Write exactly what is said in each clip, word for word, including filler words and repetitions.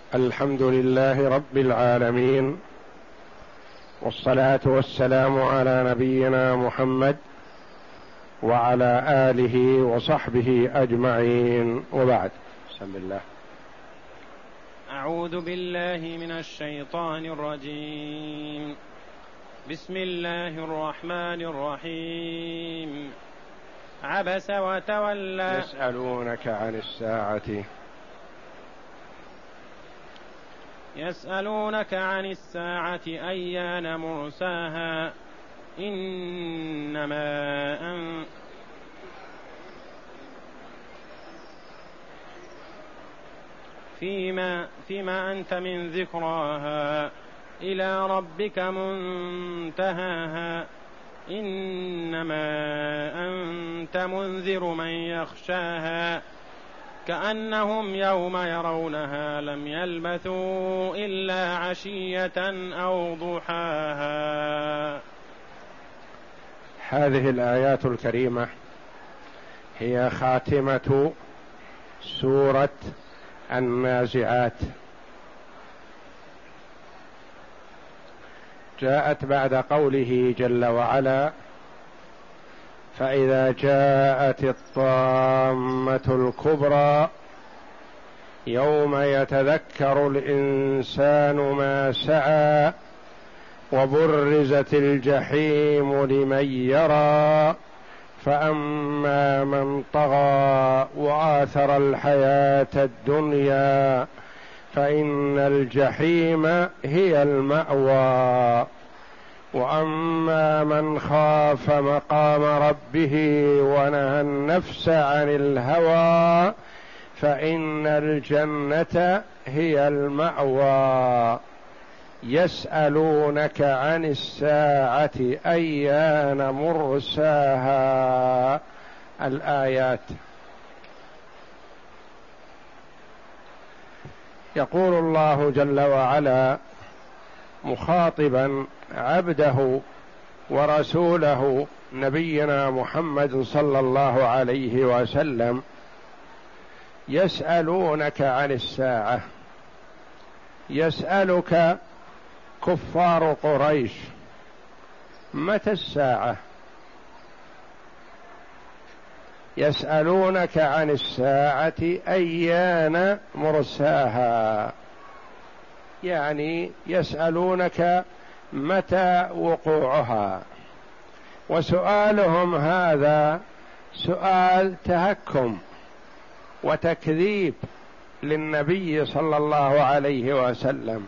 الحمد لله رب العالمين، والصلاة والسلام على نبينا محمد وعلى آله وصحبه أجمعين، وبعد. بسم الله. أعوذ بالله من الشيطان الرجيم. بسم الله الرحمن الرحيم. عبس وتولى. يسألونك عن الساعة يسألونك عن الساعة أيان مرساها إنما أن فيما, فيما أنت من ذكراها إلى ربك منتهاها إنما أنت منذر من يخشاها كأنهم يوم يرونها لم يلبثوا إلا عشية أو ضحاها. هذه الآيات الكريمة هي خاتمة سورة النازعات، جاءت بعد قوله جل وعلا: فإذا جاءت الطامة الكبرى يوم يتذكر الإنسان ما سعى وبرزت الجحيم لمن يرى فأما من طغى وآثر الحياة الدنيا فإن الجحيم هي المأوى وأما من خاف مقام ربه ونهى النفس عن الهوى فإن الجنة هي المأوى. يسألونك عن الساعة أيان مرساها. الآيات. يقول الله جل وعلا مخاطبا عبده ورسوله نبينا محمد صلى الله عليه وسلم: يسألونك عن الساعة. يسألك كفار قريش: متى الساعة؟ يسألونك عن الساعة أيان مرساها، يعني يسألونك متى وقوعها. وسؤالهم هذا سؤال تهكم وتكذيب للنبي صلى الله عليه وسلم.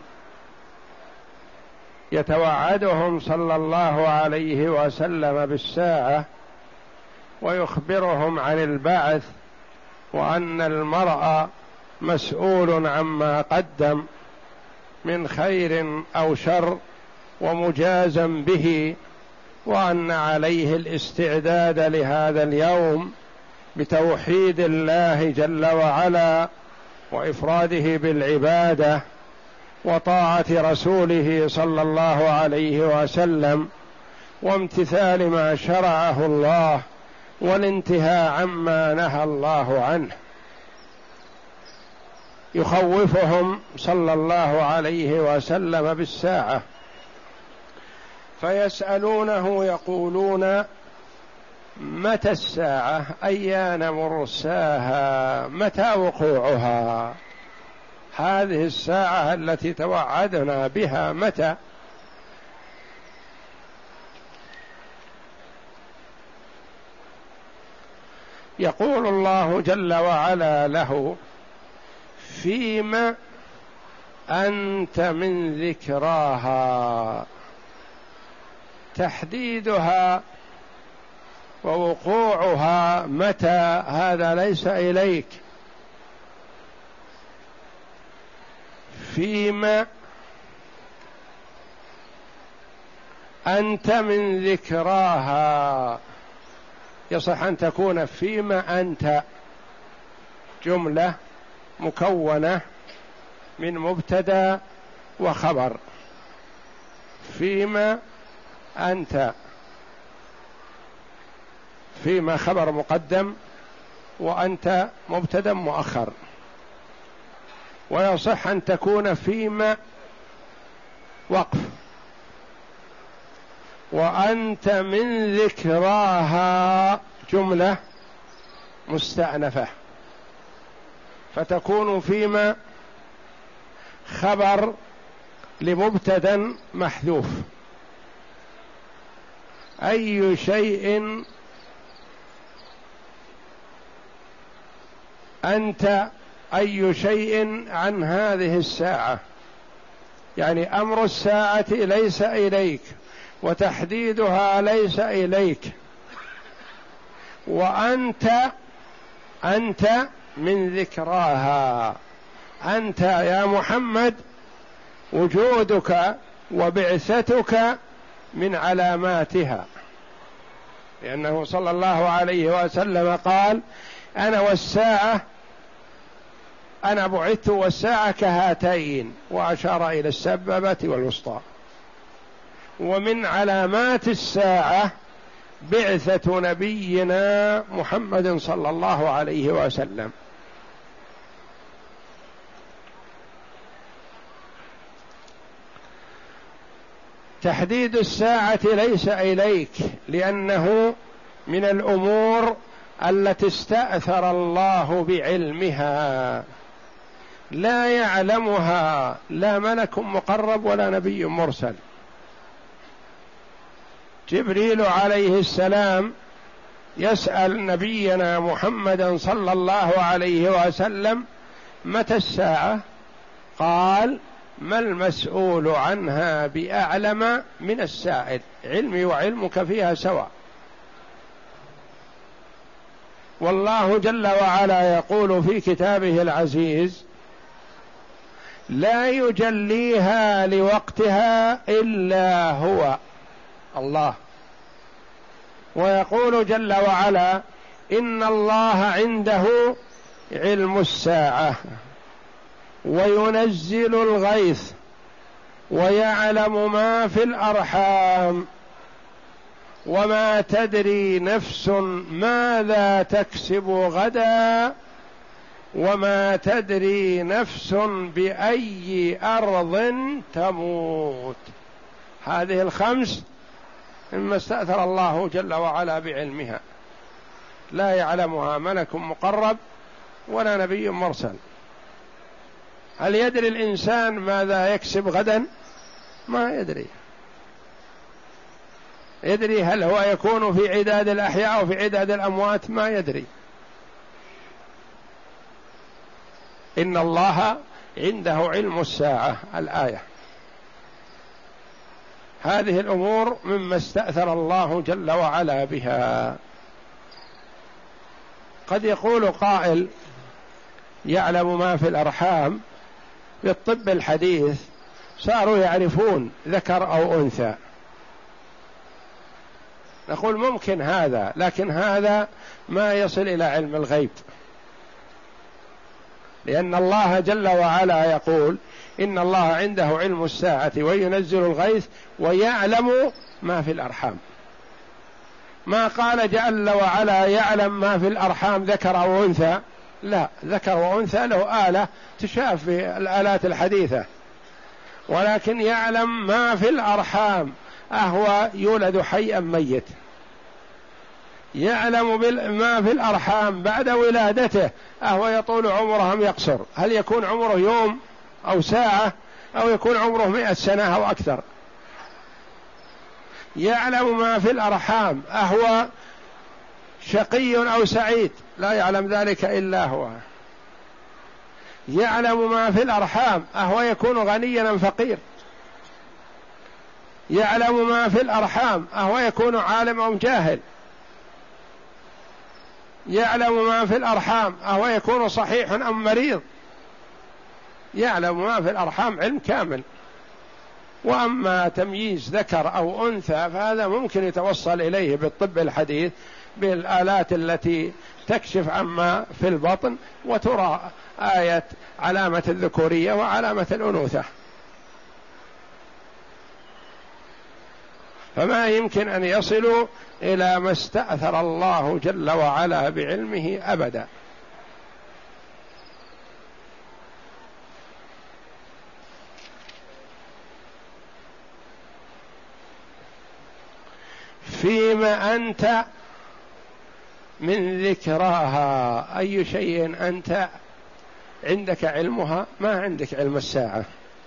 يتوعدهم صلى الله عليه وسلم بالساعة ويخبرهم عن البعث وأن المرء مسؤول عما قدم من خير أو شر ومجازا به، وأن عليه الاستعداد لهذا اليوم بتوحيد الله جل وعلا وإفراده بالعبادة وطاعة رسوله صلى الله عليه وسلم وامتثال ما شرعه الله والانتهاء عما نهى الله عنه. يخوفهم صلى الله عليه وسلم بالساعة، فيسألونه يقولون: متى الساعة؟ أيان مرساها؟ متى وقوعها؟ هذه الساعة التي توعدنا بها متى؟ يقول الله جل وعلا له: فيما أنت من ذكراها. تحديدها ووقوعها متى هذا ليس إليك. فيما أنت من ذكراها، يصح أن تكون فيما أنت جملة مكونة من مبتدأ وخبر. فيما أنت، فيما خبر مقدم وأنت مبتدأ مؤخر، ويصح أن تكون فيما وقف. وأنت من ذكراها جملة مستأنفة، فتكون فيما خبر لمبتدأ محذوف. أي شيء أنت أي شيء عن هذه الساعة، يعني أمر الساعة ليس إليك وتحديدها ليس إليك، وأنت أنت من ذكراها. أنت يا محمد وجودك وبعثتك من علاماتها، لأنه صلى الله عليه وسلم قال: أنا والساعة أنا بعثت والساعة كهاتين، وأشار إلى السبابة والوسطى. ومن علامات الساعة بعثة نبينا محمد صلى الله عليه وسلم. تحديد الساعة ليس إليك، لأنه من الأمور التي استأثر الله بعلمها، لا يعلمها لا ملك مقرب ولا نبي مرسل. جبريل عليه السلام يسأل نبينا محمدا صلى الله عليه وسلم: متى الساعة؟ قال: ما المسؤول عنها بأعلم من السائل، علمي وعلمك فيها سواء. والله جل وعلا يقول في كتابه العزيز: لا يجليها لوقتها إلا هو الله. ويقول جل وعلا: إن الله عنده علم الساعة وينزل الغيث ويعلم ما في الأرحام وما تدري نفس ماذا تكسب غدا وما تدري نفس بأي أرض تموت. هذه الخمس مما استأثر الله جل وعلا بعلمها، لا يعلمها ملك مقرب ولا نبي مرسل. هل يدري الإنسان ماذا يكسب غدا؟ ما يدري. يدري هل هو يكون في عداد الأحياء أو في عداد الأموات؟ ما يدري. إن الله عنده علم الساعة، الآية. هذه الأمور مما استأثر الله جل وعلا بها. قد يقول قائل: يعلم ما في الأرحام. بالطب الحديث صاروا يعرفون ذكر أو أنثى. نقول ممكن هذا، لكن هذا ما يصل إلى علم الغيب، لأن الله جل وعلا يقول: إن الله عنده علم الساعة وينزل الغيث ويعلم ما في الأرحام. ما قال جل وعلا يعلم ما في الأرحام ذكر أو أنثى، لا، ذكر وأنثى له آلة تشاف في الآلات الحديثة، ولكن يعلم ما في الأرحام، أهو يولد حيا ميت. يعلم ما في الأرحام بعد ولادته، أهو يطول عمره أم يقصر، هل يكون عمره يوم أو ساعة أو يكون عمره مئة سنة أو أكثر. يعلم ما في الأرحام، أهو شقي أو سعيد، لا يعلم ذلك إلا هو. يعلم ما في الأرحام، أهو يكون غنيا أم فقير. يعلم ما في الأرحام، أهو يكون عالم أم جاهل. يعلم ما في الأرحام، أهو يكون صحيح أم مريض. يعلم ما في الأرحام علم كامل. وأما تمييز ذكر أو أنثى فهذا ممكن يتوصل إليه بالطب الحديث، بالآلات التي تكشف عما في البطن وترى آية علامة الذكورية وعلامة الأنوثة. فما يمكن أن يصلوا إلى ما استأثر الله جل وعلا بعلمه أبدا. فيما أنت من ذكراها، أي شيء أنت عندك علمها، ما عندك علم الساعة.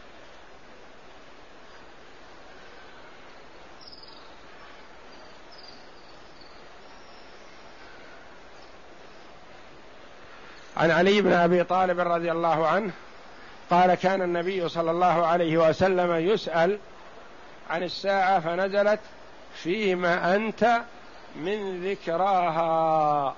عن علي بن أبي طالب رضي الله عنه قال: كان النبي صلى الله عليه وسلم يسأل عن الساعة فنزلت: فيما أنت من ذكراها.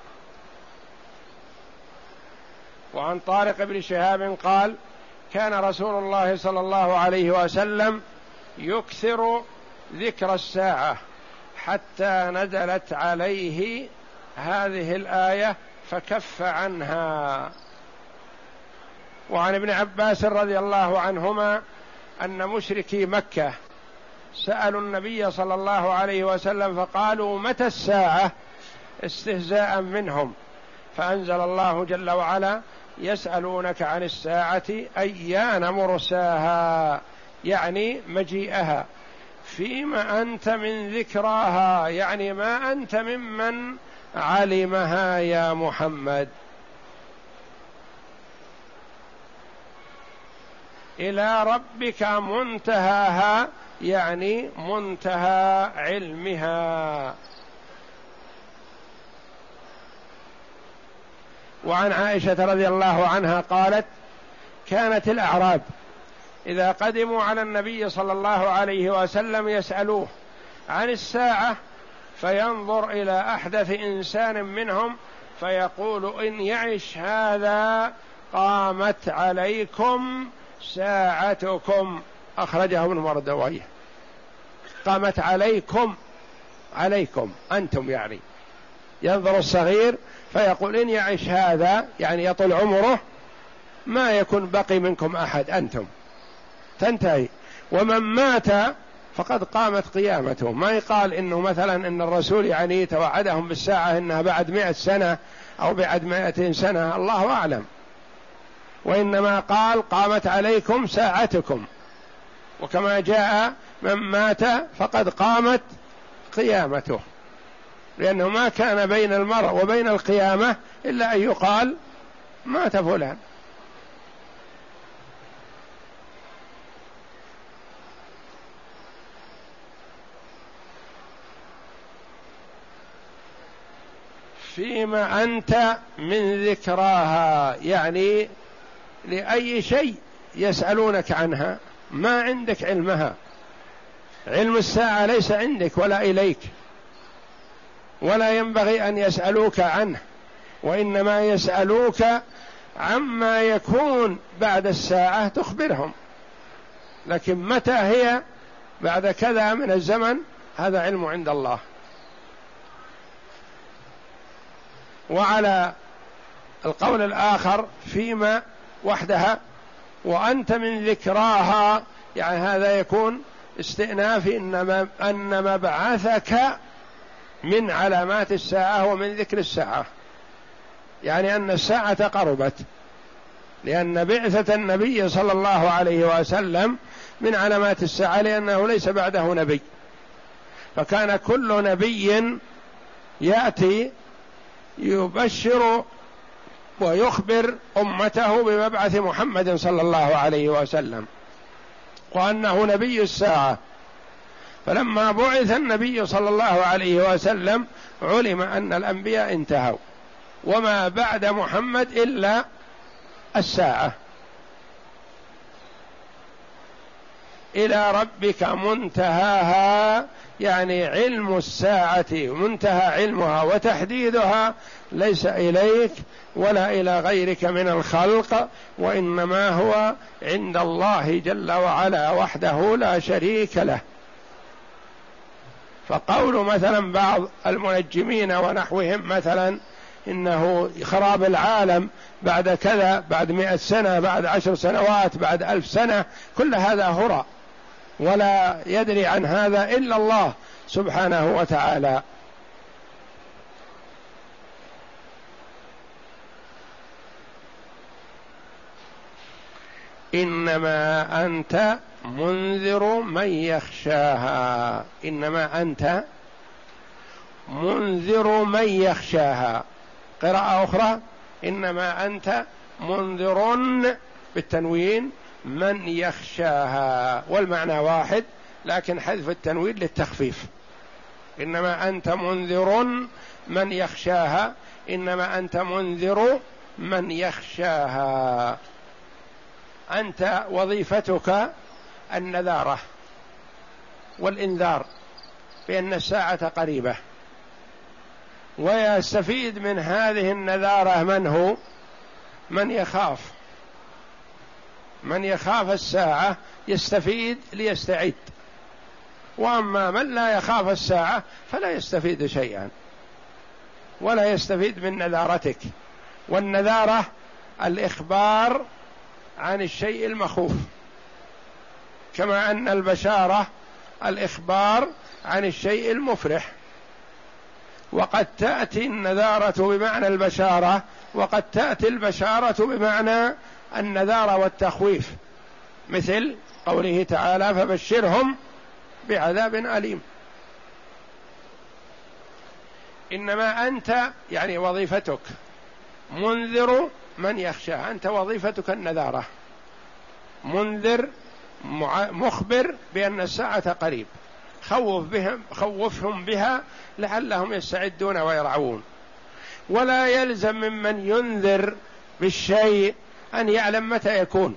وعن طارق بن شهاب قال: كان رسول الله صلى الله عليه وسلم يكثر ذكر الساعة حتى نزلت عليه هذه الآية فكف عنها. وعن ابن عباس رضي الله عنهما أن مشركي مكة سألوا النبي صلى الله عليه وسلم فقالوا: متى الساعة؟ استهزاء منهم، فأنزل الله جل وعلا: يسألونك عن الساعة أيان مرساها، يعني مجيئها. فيما أنت من ذكراها، يعني ما أنت ممن علمها يا محمد. إلى ربك منتهاها، يعني منتهى علمها. وعن عائشة رضي الله عنها قالت: كانت الأعراب إذا قدموا على النبي صلى الله عليه وسلم يسألوه عن الساعة فينظر إلى أحدث إنسان منهم فيقول: إن يعش هذا قامت عليكم ساعتكم. أخرجه ابن مردويه. قامت عليكم، عليكم أنتم، يعني ينظر الصغير فيقول: إن يعش هذا، يعني يطول عمره، ما يكون بقي منكم أحد، أنتم تنتهي. ومن مات فقد قامت قيامته. ما يقال إنه مثلا إن الرسول يعني توعدهم بالساعة إنها بعد مئة سنة أو بعد مئتين سنة، الله أعلم، وإنما قال: قامت عليكم ساعتكم. وكما جاء: من مات فقد قامت قيامته، لأنه ما كان بين المرء وبين القيامة إلا أن يقال: مات فلان. فيما أنت من ذكراها، يعني لأي شيء يسألونك عنها ما عندك علمها. علم الساعة ليس عندك ولا إليك، ولا ينبغي أن يسألوك عنه، وإنما يسألوك عما يكون بعد الساعة تخبرهم، لكن متى هي بعد كذا من الزمن هذا علم عند الله. وعلى القول الآخر فيما وحدها وأنت من ذكراها، يعني هذا يكون استئناف إنما أن مبعثك من علامات الساعة ومن ذكر الساعة، يعني أن الساعة قربت، لأن بعثة النبي صلى الله عليه وسلم من علامات الساعة، لأنه ليس بعده نبي، فكان كل نبي يأتي يبشر ويخبر أمته بمبعث محمد صلى الله عليه وسلم وأنه نبي الساعة. فلما بعث النبي صلى الله عليه وسلم علم أن الأنبياء انتهوا، وما بعد محمد إلا الساعة. إلى ربك منتهاها، يعني علم الساعة منتهى علمها وتحديدها ليس إليك ولا إلى غيرك من الخلق، وإنما هو عند الله جل وعلا وحده لا شريك له. فقول مثلا بعض المنجمين ونحوهم مثلا إنه خراب العالم بعد كذا، بعد مئة سنة، بعد عشر سنوات، بعد ألف سنة، كل هذا هراء، ولا يدري عن هذا إلا الله سبحانه وتعالى. إنما أنت منذر من يخشاها. إنما أنت منذر من يخشاها. قراءة أخرى إنما أنت منذر بالتنوين من يخشاها، والمعنى واحد لكن حذف التنوين للتخفيف. إنما أنت منذر من يخشاها، إنما أنت منذر من يخشاها. أنت وظيفتك النذارة والإنذار بأن الساعة قريبة، ويستفيد من هذه النذارة من هو؟ من يخاف، من يخاف الساعة يستفيد ليستعد، وأما من لا يخاف الساعة فلا يستفيد شيئا ولا يستفيد من نذارتك. والنذارة الإخبار عن الشيء المخوف، كما أن البشارة الإخبار عن الشيء المفرح. وقد تأتي النذارة بمعنى البشارة، وقد تأتي البشارة بمعنى النذارة والتخويف، مثل قوله تعالى فبشرهم بعذاب أليم. إنما أنت يعني وظيفتك منذر من يخشى، أنت وظيفتك النذارة، منذر مخبر بأن الساعة قريب، خوف بهم خوفهم بها لعلهم يستعدون ويرعون. ولا يلزم ممن ينذر بالشيء أن يعلم متى يكون.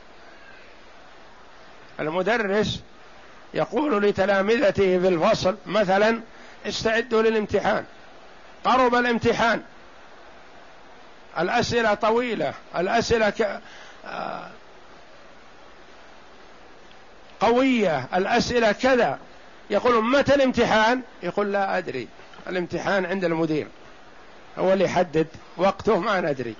المدرس يقول لتلامذته في الفصل مثلا استعدوا للامتحان، قرب الامتحان، الأسئلة طويلة، الأسئلة ك... قوية، الأسئلة كذا، يقول متى الامتحان؟ يقول لا أدري، الامتحان عند المدير هو اللي يحدد وقته، ما ندري.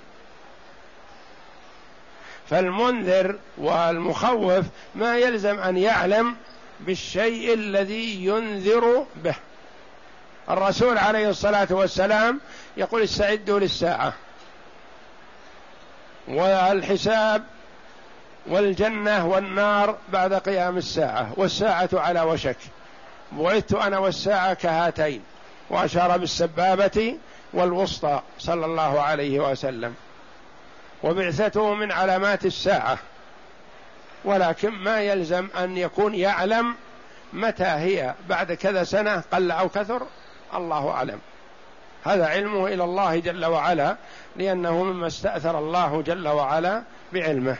فالمنذر والمخوف ما يلزم أن يعلم بالشيء الذي ينذر به. الرسول عليه الصلاة والسلام يقول استعدوا للساعة والحساب والجنة والنار بعد قيام الساعة، والساعة على وشك، بعثت أنا والساعة كهاتين، وأشار بالسبابة والوسطى صلى الله عليه وسلم، وبعثته من علامات الساعة، ولكن ما يلزم أن يكون يعلم متى هي، بعد كذا سنة قل أو كثر الله أعلم، هذا علمه إلى الله جل وعلا، لأنه مما استأثر الله جل وعلا بعلمه.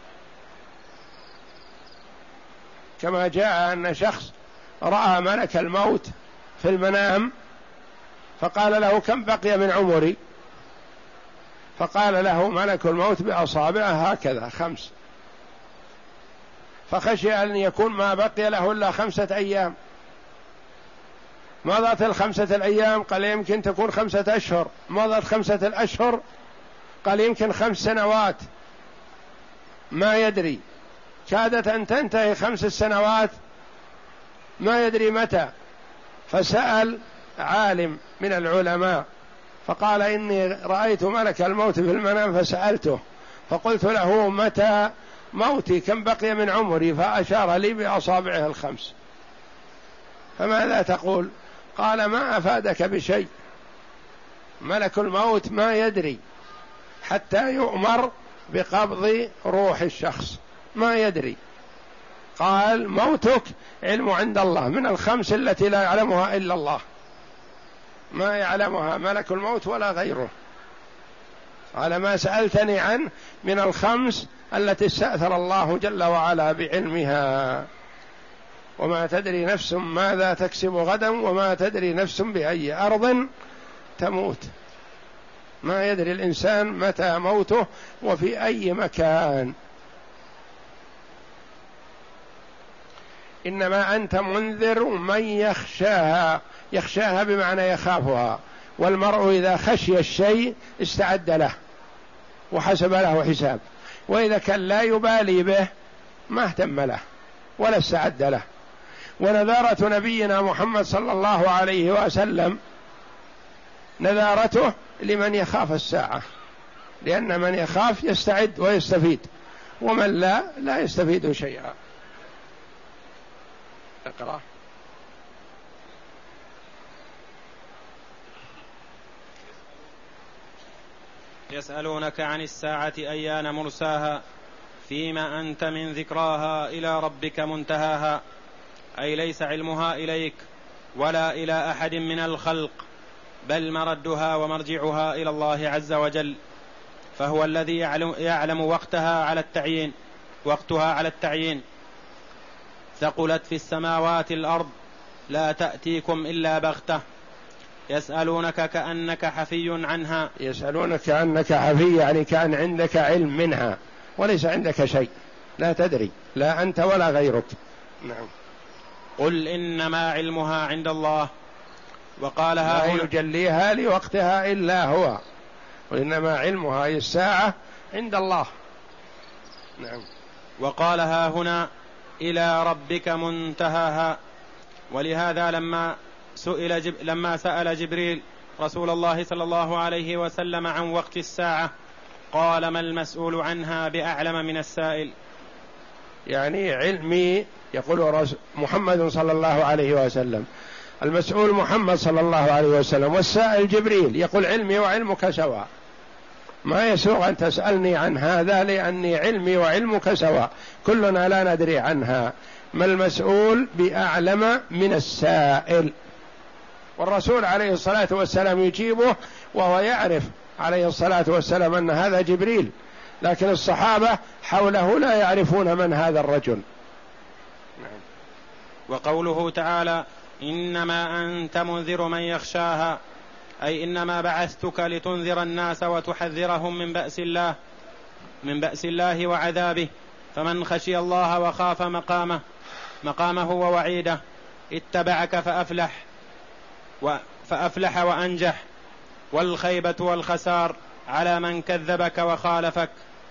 كما جاء أن شخص رأى ملك الموت في المنام فقال له كم بقي من عمري؟ فقال له ملك الموت بأصابعه هكذا خمس، فخشي أن يكون ما بقي له إلا خمسة أيام. مضت الخمسة الأيام؟ قال يمكن تكون خمسة أشهر. مضت خمسة الأشهر؟ قال يمكن خمس سنوات، ما يدري. كادت أن تنتهي خمس سنوات، ما يدري متى. فسأل عالم من العلماء فقال إني رأيت ملك الموت في المنام فسألته فقلت له متى موتي، كم بقي من عمري؟ فأشار لي بأصابعه الخمس. فماذا تقول؟ قال ما أفادك بشيء، ملك الموت ما يدري حتى يؤمر بقبض روح الشخص، ما يدري. قال موتك علم عند الله، من الخمس التي لا يعلمها إلا الله، ما يعلمها ملك الموت ولا غيره، على ما سألتني عنه من الخمس التي استأثر الله جل وعلا بعلمها. وما تدري نفس ماذا تكسب غدا وما تدري نفس بأي أرض تموت، ما يدري الإنسان متى موته وفي أي مكان. إنما أنت منذر من يخشاها، يخشاها بمعنى يخافها، والمرء إذا خشي الشيء استعد له وحسب له حساب، وإذا كان لا يبالي به ما اهتم له ولا استعد له. ونذارة نبينا محمد صلى الله عليه وسلم نذارته لمن يخاف الساعة، لأن من يخاف يستعد ويستفيد، ومن لا لا يستفيد شيئا. اقرأ. يسألونك عن الساعة أيان مرساها فيما أنت من ذكراها إلى ربك منتهاها، أي ليس علمها إليك ولا إلى أحد من الخلق، بل مردها ومرجعها إلى الله عز وجل، فهو الذي يعلم, يعلم وقتها على التعيين وقتها على التعيين. ثقلت في السماوات الأرض لا تأتيكم إلا بغتة، يسألونك كأنك حفي عنها. يسألونك كأنك حفي يعني كأن عندك علم منها وليس عندك شيء، لا تدري لا أنت ولا غيرك. نعم. قل إنما علمها عند الله، وقالها لا يجليها لوقتها إلا هو، وإنما علمها أي الساعة عند الله. نعم. وقالها هنا إلى ربك منتهاها. ولهذا لما سئل جب لما سأل جبريل رسول الله صلى الله عليه وسلم عن وقت الساعة قال ما المسؤول عنها بأعلم من السائل. يعني علمي يقول محمد صلى الله عليه وسلم، المسؤول محمد صلى الله عليه وسلم، والسائل جبريل، يقول علمي وعلمك سواء، ما يسوغ أن تسألني عن هذا لأني علمي وعلمك سواء، كلنا لا ندري عنها، ما المسؤول بأعلم من السائل. والرسول عليه الصلاة والسلام يجيبه وهو يعرف عليه الصلاة والسلام أن هذا جبريل، لكن الصحابة حوله لا يعرفون من هذا الرجل. وقوله تعالى إنما أنت منذر من يخشاها، أي إنما بعثتك لتنذر الناس وتحذرهم من بأس الله من بأس الله وعذابه، فمن خشي الله وخاف مقامه مقامه ووعيده اتبعك فأفلح فأفلح وأنجح، والخيبة والخسار على من كذبك وخالفك.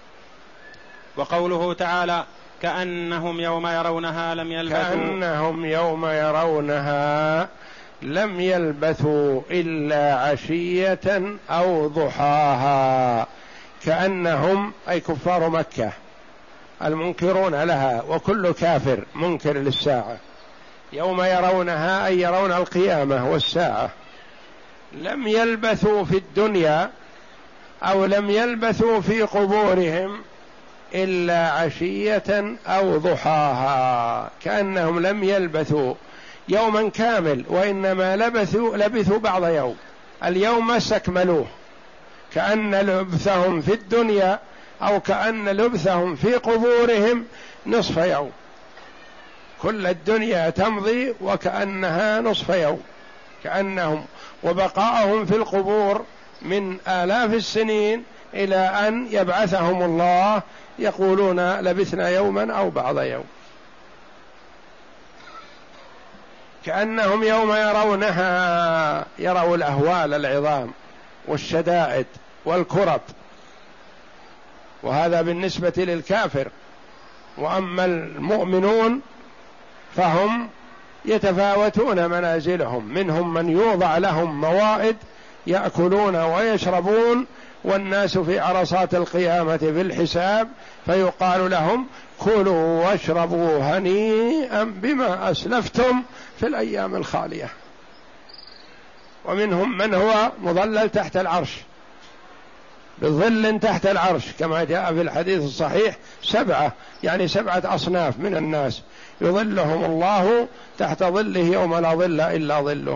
وقوله تعالى كأنهم يوم يرونها لم يلبثوا كأنهم يوم يرونها لم يلبثوا إلا عشية أو ضحاها. كأنهم أي كفار مكة المنكرون لها، وكل كافر منكر للساعة، يوم يرونها أي يرون القيامة والساعة، لم يلبثوا في الدنيا أو لم يلبثوا في قبورهم إلا عشية أو ضحاها. كأنهم لم يلبثوا يوما كامل، وإنما لبثوا لبثوا بعض يوم، اليوم ما استكملوه، كأن لبثهم في الدنيا أو كأن لبثهم في قبورهم نصف يوم، كل الدنيا تمضي وكأنها نصف يوم، كأنهم وبقاءهم في القبور من آلاف السنين إلى أن يبعثهم الله يقولون لبثنا يوما أو بعض يوم. كأنهم يوم يرونها يروا الأهوال العظام والشدائد والكرب، وهذا بالنسبة للكافر. وأما المؤمنون فهم يتفاوتون منازلهم، منهم من يوضع لهم موائد يأكلون ويشربون، والناس في عرصات القيامة في الحساب فيقال لهم كلوا واشربوا هنيئا بما أسلفتم في الأيام الخالية. ومنهم من هو مظلل تحت العرش بظل تحت العرش، كما جاء في الحديث الصحيح سبعة، يعني سبعة أصناف من الناس يظلهم الله تحت ظله يوم لا ظل إلا ظله.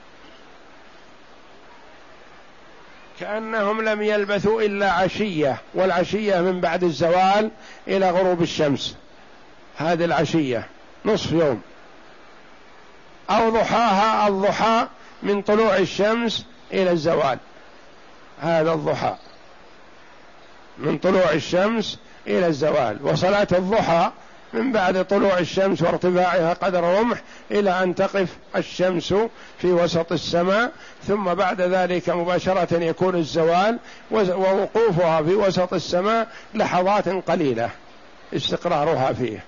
كأنهم لم يلبثوا إلا عشية، والعشية من بعد الزوال إلى غروب الشمس، هذه العشية نصف يوم، أو ضحاها، الضحى من طلوع الشمس إلى الزوال، هذا الضحى من طلوع الشمس إلى الزوال. وصلاة الضحى من بعد طلوع الشمس وارتفاعها قدر رمح إلى أن تقف الشمس في وسط السماء، ثم بعد ذلك مباشرة يكون الزوال، ووقوفها في وسط السماء لحظات قليلة استقرارها فيه.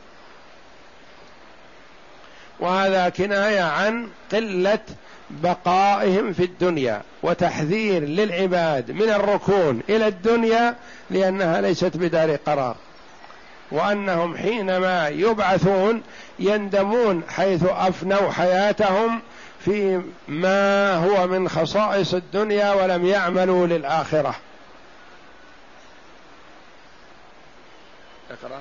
وهذا كناية عن قلة بقائهم في الدنيا، وتحذير للعباد من الركون إلى الدنيا لأنها ليست بدار قرار، وأنهم حينما يبعثون يندمون حيث أفنوا حياتهم في ما هو من خصائص الدنيا ولم يعملوا للآخرة. اقرأ.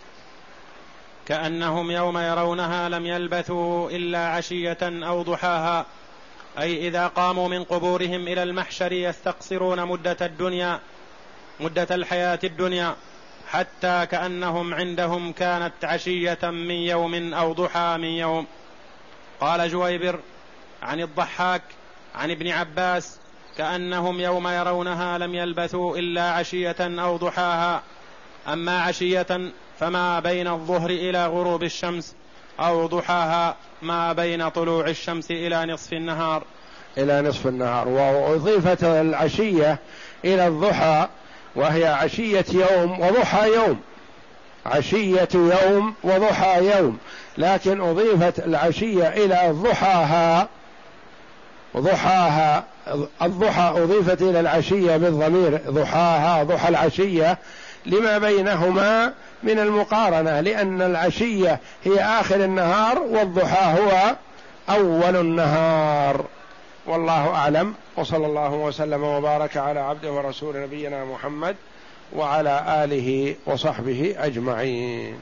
كأنهم يوم يرونها لم يلبثوا إلا عشية أو ضحاها، أي إذا قاموا من قبورهم إلى المحشر يستقصرون مدة الدنيا مدة الحياة الدنيا، حتى كأنهم عندهم كانت عشية من يوم أو ضحى من يوم. قال جويبر عن الضحاك عن ابن عباس: كأنهم يوم يرونها لم يلبثوا إلا عشية أو ضحاها. أما عشية فما بين الظهر إلى غروب الشمس، أو ضحاها ما بين طلوع الشمس إلى نصف النهار. إلى نصف النهار. وأضيفت العشية إلى الضحى، وهي عشية يوم وضحى يوم، عشية يوم وضحى يوم، لكن أضيفت العشية إلى ضحاها. ضحاها الضحى أضيفت إلى العشية بالضمير ضحاها ضحى العشية لما بينهما من المقارنة، لأن العشية هي آخر النهار والضحى هو أول النهار. والله أعلم، وصلى الله وسلم وبارك على عبده ورسول نبينا محمد وعلى آله وصحبه أجمعين.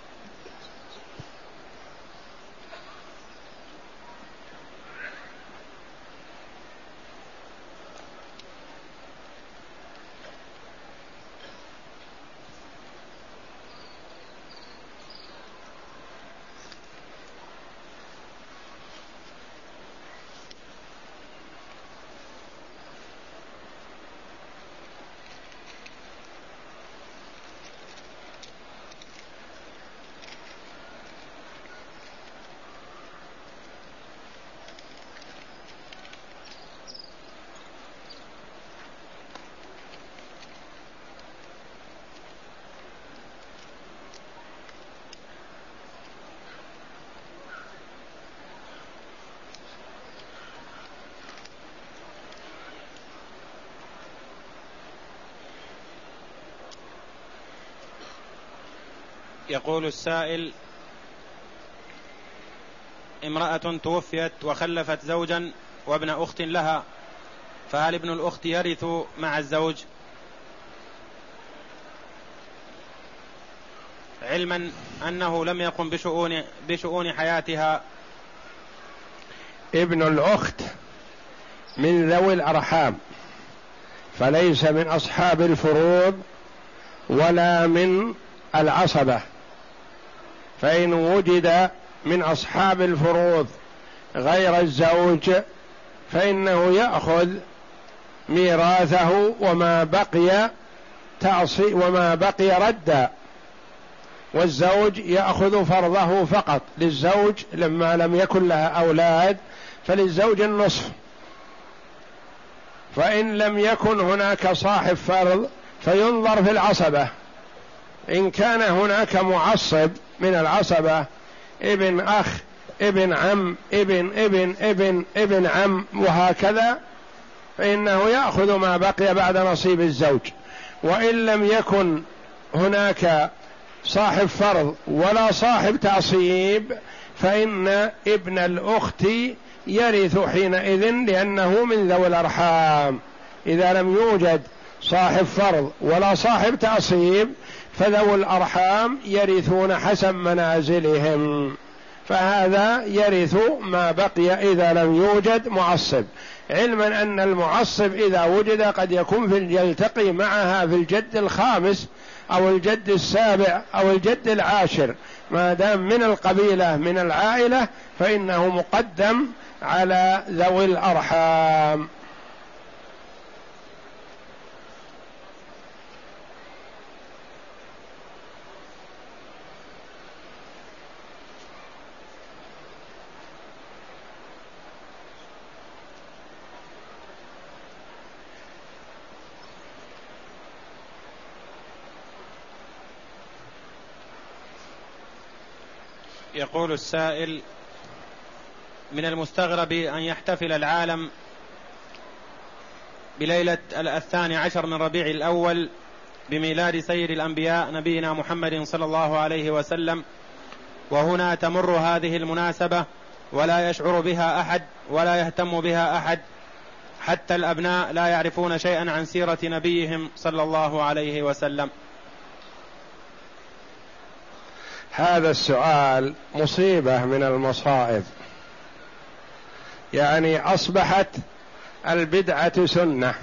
يقول السائل: امرأة توفيت وخلفت زوجا وابن أخت لها، فهل ابن الأخت يرث مع الزوج؟ علما أنه لم يقم بشؤون, بشؤون حياتها. ابن الأخت من ذوي الأرحام، فليس من أصحاب الفروض ولا من العصبة، فإن وجد من أصحاب الفروض غير الزوج فإنه يأخذ ميراثه وما بقي تعصي وما بقي ردا، والزوج يأخذ فرضه فقط. للزوج لما لم يكن لها أولاد فللزوج النصف، فإن لم يكن هناك صاحب فرض فينظر في العصبة، إن كان هناك معصب من العصبة ابن أخ ابن عم ابن ابن ابن ابن عم وهكذا، فإنه يأخذ ما بقي بعد نصيب الزوج. وإن لم يكن هناك صاحب فرض ولا صاحب تعصيب فإن ابن الأخت يرث حينئذ، لأنه من ذوي الأرحام. إذا لم يوجد صاحب فرض ولا صاحب تعصيب فذوي الأرحام يرثون حسب منازلهم، فهذا يرث ما بقي إذا لم يوجد معصب، علما أن المعصب إذا وجد قد يكون في يلتقي معها في الجد الخامس أو الجد السابع أو الجد العاشر، ما دام من القبيلة من العائلة فإنه مقدم على ذوي الأرحام. يقول السائل: من المستغرب أن يحتفل العالم بليلة الثاني عشر من ربيع الأول بميلاد سيد الأنبياء نبينا محمد صلى الله عليه وسلم، وهنا تمر هذه المناسبة ولا يشعر بها أحد ولا يهتم بها أحد، حتى الأبناء لا يعرفون شيئا عن سيرة نبيهم صلى الله عليه وسلم. هذا السؤال مصيبة من المصائب، يعني أصبحت البدعة سنة.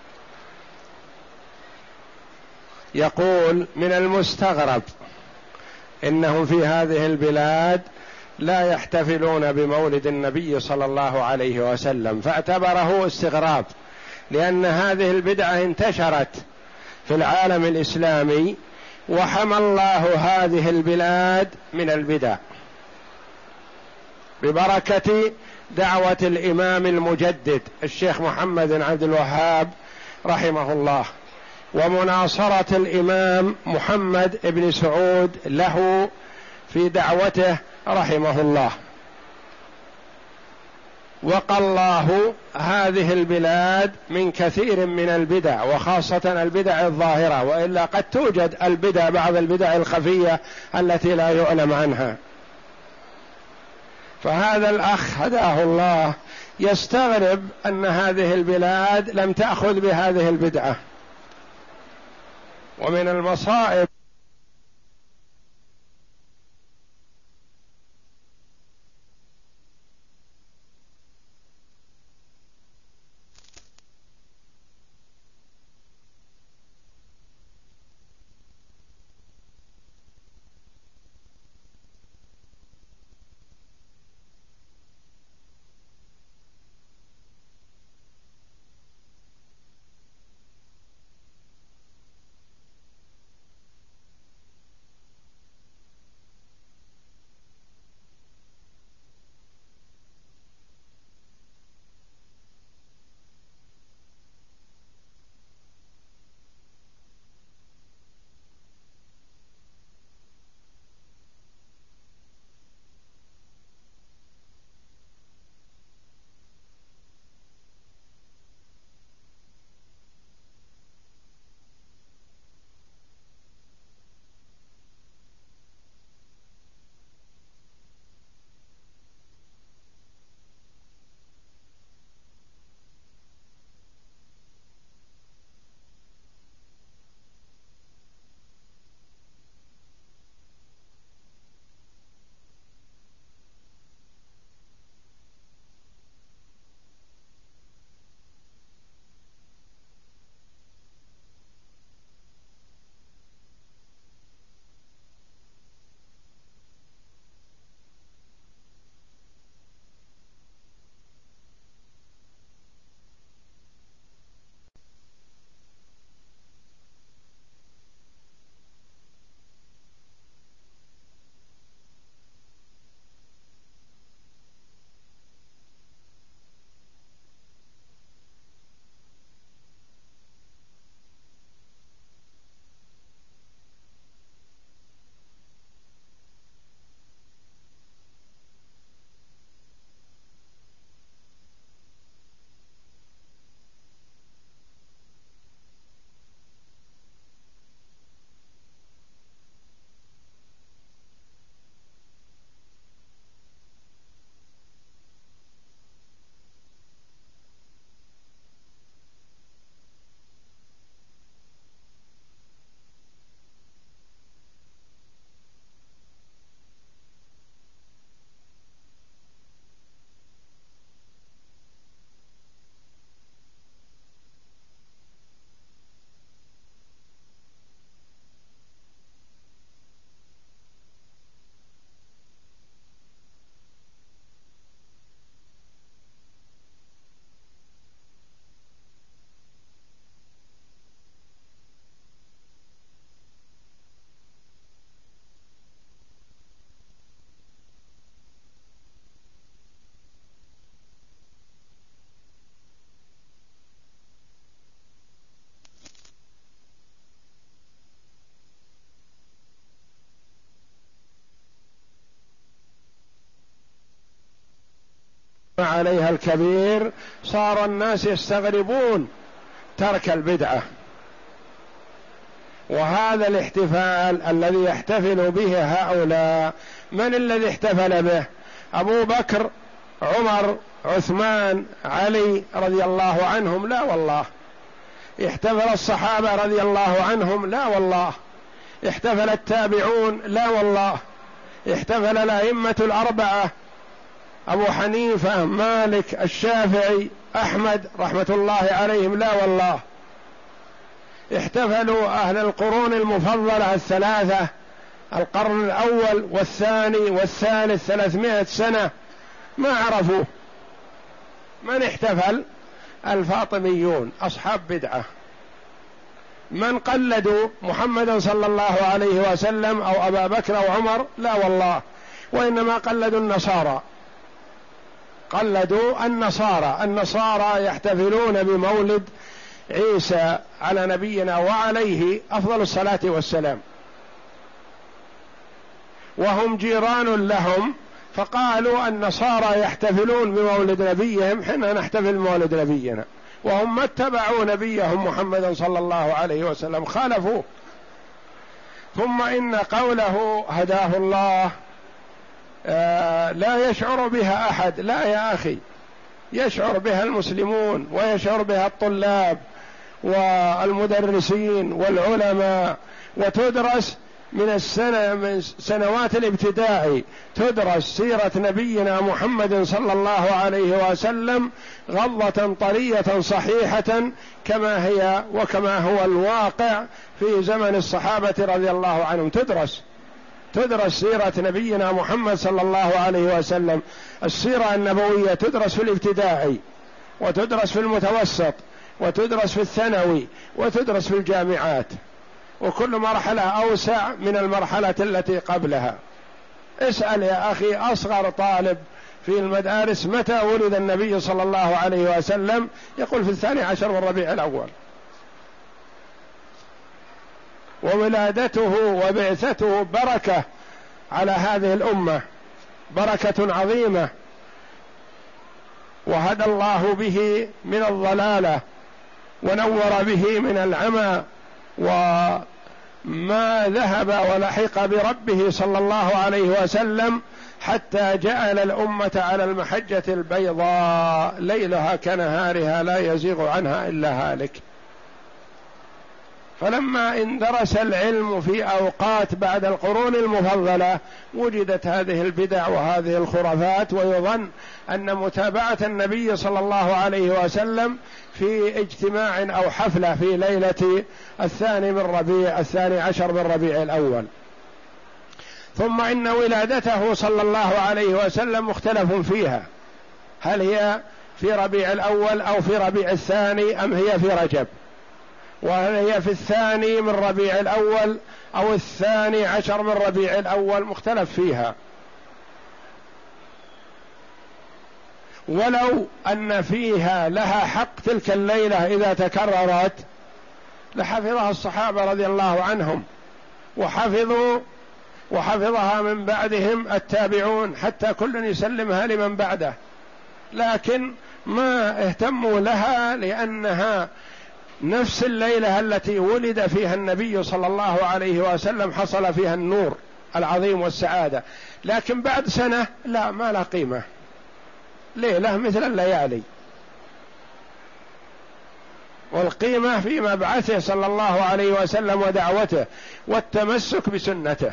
يقول: من المستغرب إنهم في هذه البلاد لا يحتفلون بمولد النبي صلى الله عليه وسلم، فاعتبره استغراب، لأن هذه البدعة انتشرت في العالم الإسلامي، وحمى الله هذه البلاد من البدع ببركة دعوة الإمام المجدد الشيخ محمد بن عبد الوهاب رحمه الله، ومناصرة الإمام محمد بن سعود له في دعوته رحمه الله. وقى الله هذه البلاد من كثير من البدع، وخاصة البدع الظاهرة، وإلا قد توجد البدع بعض البدع الخفية التي لا يعلم عنها. فهذا الأخ هداه الله يستغرب أن هذه البلاد لم تأخذ بهذه البدعة. ومن المصائب عليها الكبير صار الناس يستغربون ترك البدعة. وهذا الاحتفال الذي يحتفل به هؤلاء، من الذي احتفل به؟ أبو بكر، عمر، عثمان، علي رضي الله عنهم؟ لا والله. احتفل الصحابة رضي الله عنهم؟ لا والله. احتفل التابعون؟ لا والله. احتفل الأئمة الأربعة أبو حنيفة مالك الشافعي أحمد رحمة الله عليهم؟ لا والله. احتفلوا أهل القرون المفضلة الثلاثة، القرن الأول والثاني والثالث، ثلاثمائة سنة ما عرفوه. من احتفل؟ الفاطميون أصحاب بدعة. من قلدوا محمدا صلى الله عليه وسلم أو أبا بكر أو عمر؟ لا والله، وإنما قلدوا النصارى. قلدوا النصارى. النصارى يحتفلون بمولد عيسى على نبينا وعليه أفضل الصلاة والسلام، وهم جيران لهم، فقالوا النصارى يحتفلون بمولد نبيهم، حنا نحتفل بمولد نبينا، وهم ما اتبعوا نبيهم محمدا صلى الله عليه وسلم، خالفوه. ثم إن قوله هداه الله آه لا يشعر بها أحد، لا يا أخي، يشعر بها المسلمون ويشعر بها الطلاب والمدرسين والعلماء، وتدرس من السنة من سنوات الابتدائي، تدرس سيرة نبينا محمد صلى الله عليه وسلم غضة طرية صحيحة كما هي وكما هو الواقع في زمن الصحابة رضي الله عنهم. تدرس تدرس سيرة نبينا محمد صلى الله عليه وسلم، السيرة النبوية تدرس في الابتدائي، وتدرس في المتوسط، وتدرس في الثانوي، وتدرس في الجامعات، وكل مرحلة أوسع من المرحلة التي قبلها. اسأل يا أخي أصغر طالب في المدارس متى ولد النبي صلى الله عليه وسلم، يقول في الثاني عشر من ربيع الأول. وولادته وبعثته بركة على هذه الأمة، بركة عظيمة، وهدى الله به من الضلالة ونور به من العمى، وما ذهب ولحق بربه صلى الله عليه وسلم حتى جعل الأمة على المحجة البيضاء ليلها كنهارها لا يزيغ عنها إلا هالك. فلما اندرس العلم في أوقات بعد القرون المفضلة وجدت هذه البدع وهذه الخرافات، ويظن أن متابعة النبي صلى الله عليه وسلم في اجتماع أو حفلة في ليلة الثاني من ربيع الثاني عشر من ربيع الأول. ثم إن ولادته صلى الله عليه وسلم مختلف فيها، هل هي في ربيع الأول أو في ربيع الثاني أم هي في رجب، وهل هي في الثاني من ربيع الأول أو الثاني عشر من ربيع الأول، مختلف فيها. ولو أن فيها لها حق تلك الليلة إذا تكررت لحفظها الصحابة رضي الله عنهم، وحفظوا وحفظها من بعدهم التابعون، حتى كل يسلمها لمن بعده، لكن ما اهتموا لها لأنها نفس الليلة التي ولد فيها النبي صلى الله عليه وسلم، حصل فيها النور العظيم والسعادة. لكن بعد سنة لا، ما لا قيمة، ليلة مثل الليالي، والقيمة في مبعثه صلى الله عليه وسلم ودعوته والتمسك بسنته.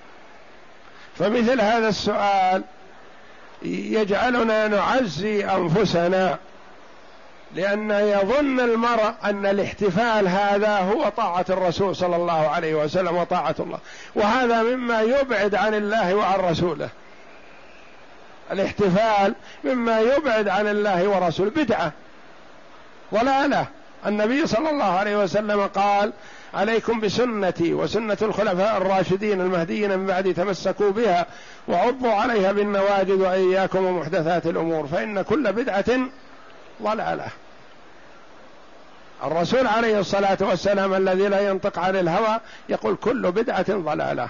فمثل هذا السؤال يجعلنا نعزي أنفسنا، لأن يظن المرء أن الاحتفال هذا هو طاعة الرسول صلى الله عليه وسلم وطاعة الله، وهذا مما يبعد عن الله وعن رسوله. الاحتفال مما يبعد عن الله ورسوله، بدعة ضلالة. النبي صلى الله عليه وسلم قال: عليكم بسنتي وسنة الخلفاء الراشدين المهديين من بعدي، تمسكوا بها وعضوا عليها بالنواجذ، وإياكم ومحدثات الأمور فإن كل بدعة ضلالة. الرسول عليه الصلاة والسلام الذي لا ينطق عن الهوى يقول: كل بدعة ضلالة.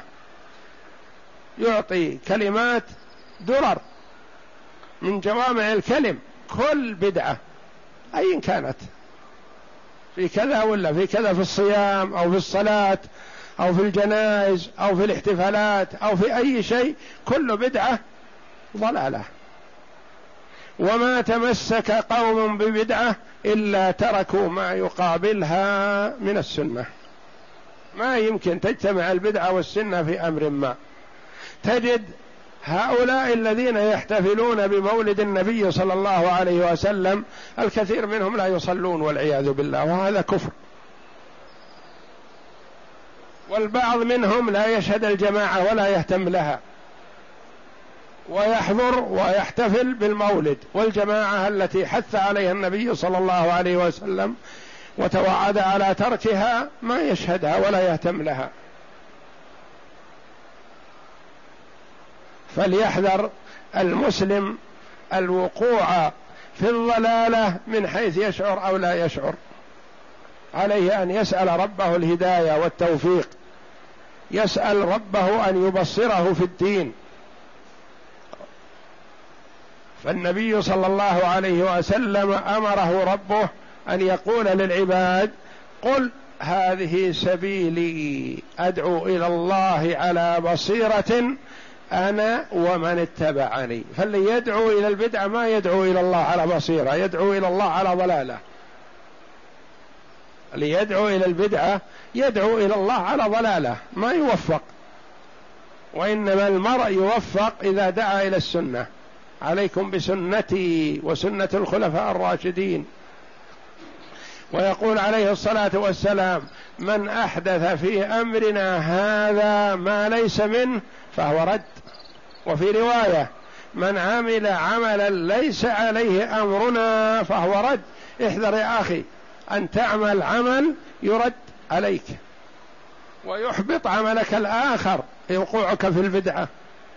يعطي كلمات درر من جوامع الكلم، كل بدعة أي كانت، في كذا ولا في كذا، في الصيام أو في الصلاة أو في الجنائز أو في الاحتفالات أو في أي شيء، كل بدعة ضلالة. وما تمسك قوم ببدعة إلا تركوا ما يقابلها من السنة. ما يمكن تجتمع البدعة والسنة في أمر ما. تجد هؤلاء الذين يحتفلون بمولد النبي صلى الله عليه وسلم الكثير منهم لا يصلون والعياذ بالله، وهذا كفر. والبعض منهم لا يشهد الجماعة ولا يهتم لها، ويحضر ويحتفل بالمولد والجماعة التي حث عليها النبي صلى الله عليه وسلم وتوعد على تركها ما يشهدها ولا يهتم لها. فليحذر المسلم الوقوع في الضلالة من حيث يشعر أو لا يشعر. عليه أن يسأل ربه الهداية والتوفيق، يسأل ربه أن يبصره في الدين. فالنبي صلى الله عليه وسلم أمره ربه أن يقول للعباد: قل هذه سبيلي أدعو إلى الله على بصيرة أنا ومن اتبعني. فاللي يدعو إلى البدعة ما يدعو إلى الله على بصيرة، يدعو إلى الله على ضلالة. اللي يدعو إلى البدعة يدعو إلى الله على ضلالة، ما يوفق. وإنما المرء يوفق إذا دعا إلى السنة. عليكم بسنتي وسنة الخلفاء الراشدين. ويقول عليه الصلاة والسلام: من أحدث في أمرنا هذا ما ليس منه فهو رد. وفي رواية: من عمل عملا ليس عليه أمرنا فهو رد. احذر يا أخي أن تعمل عمل يرد عليك ويحبط عملك الآخر وقوعك في البدعة.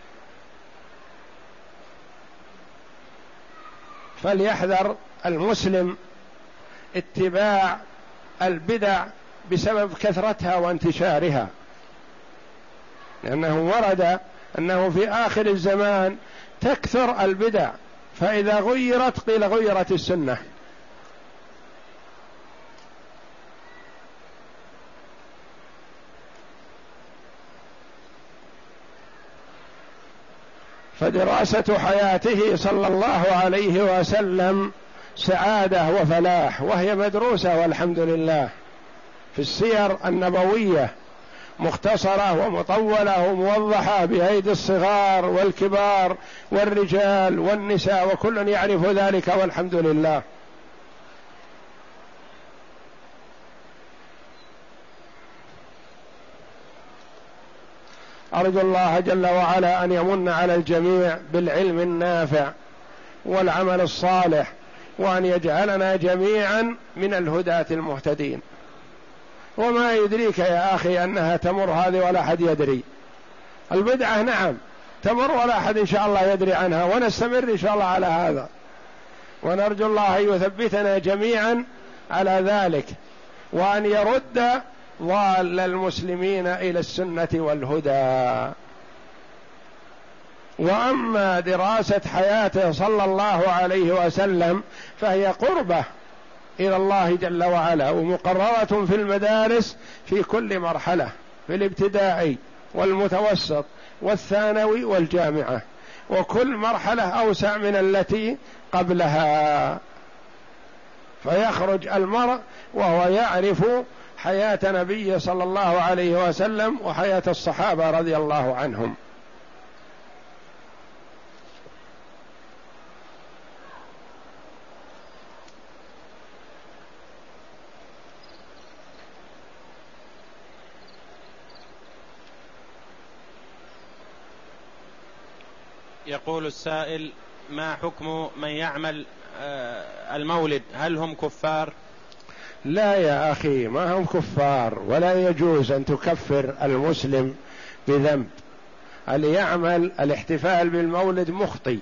فليحذر المسلم اتباع البدع بسبب كثرتها وانتشارها، لأنه ورد أنه في آخر الزمان تكثر البدع، فإذا غيرت قيل غيرت السنة. فدراسة حياته صلى الله عليه وسلم سعادة وفلاح، وهي مدروسة والحمد لله في السير النبوية، مختصرة ومطولة وموضحة بأيدي الصغار والكبار والرجال والنساء، وكل يعرف ذلك والحمد لله. أرجو الله جل وعلا أن يمن على الجميع بالعلم النافع والعمل الصالح، وأن يجعلنا جميعا من الهداة المهتدين. وما يدريك يا أخي أنها تمر هذه ولا أحد يدري. البدعة نعم تمر ولا أحد إن شاء الله يدري عنها، ونستمر إن شاء الله على هذا، ونرجو الله أن يثبتنا جميعا على ذلك، وأن يرد ضال المسلمين إلى السنة والهدى. وأما دراسة حياته صلى الله عليه وسلم فهي قربة إلى الله جل وعلا، ومقررة في المدارس في كل مرحلة، في الابتدائي والمتوسط والثانوي والجامعة، وكل مرحلة أوسع من التي قبلها. فيخرج المرء وهو يعرف حياة نبي صلى الله عليه وسلم وحياة الصحابة رضي الله عنهم. يقول السائل: ما حكم من يعمل المولد؟ هل هم كفار؟ لا يا أخي، ما هم كفار، ولا يجوز أن تكفر المسلم بذنب. اللي يعمل الاحتفال بالمولد مخطئ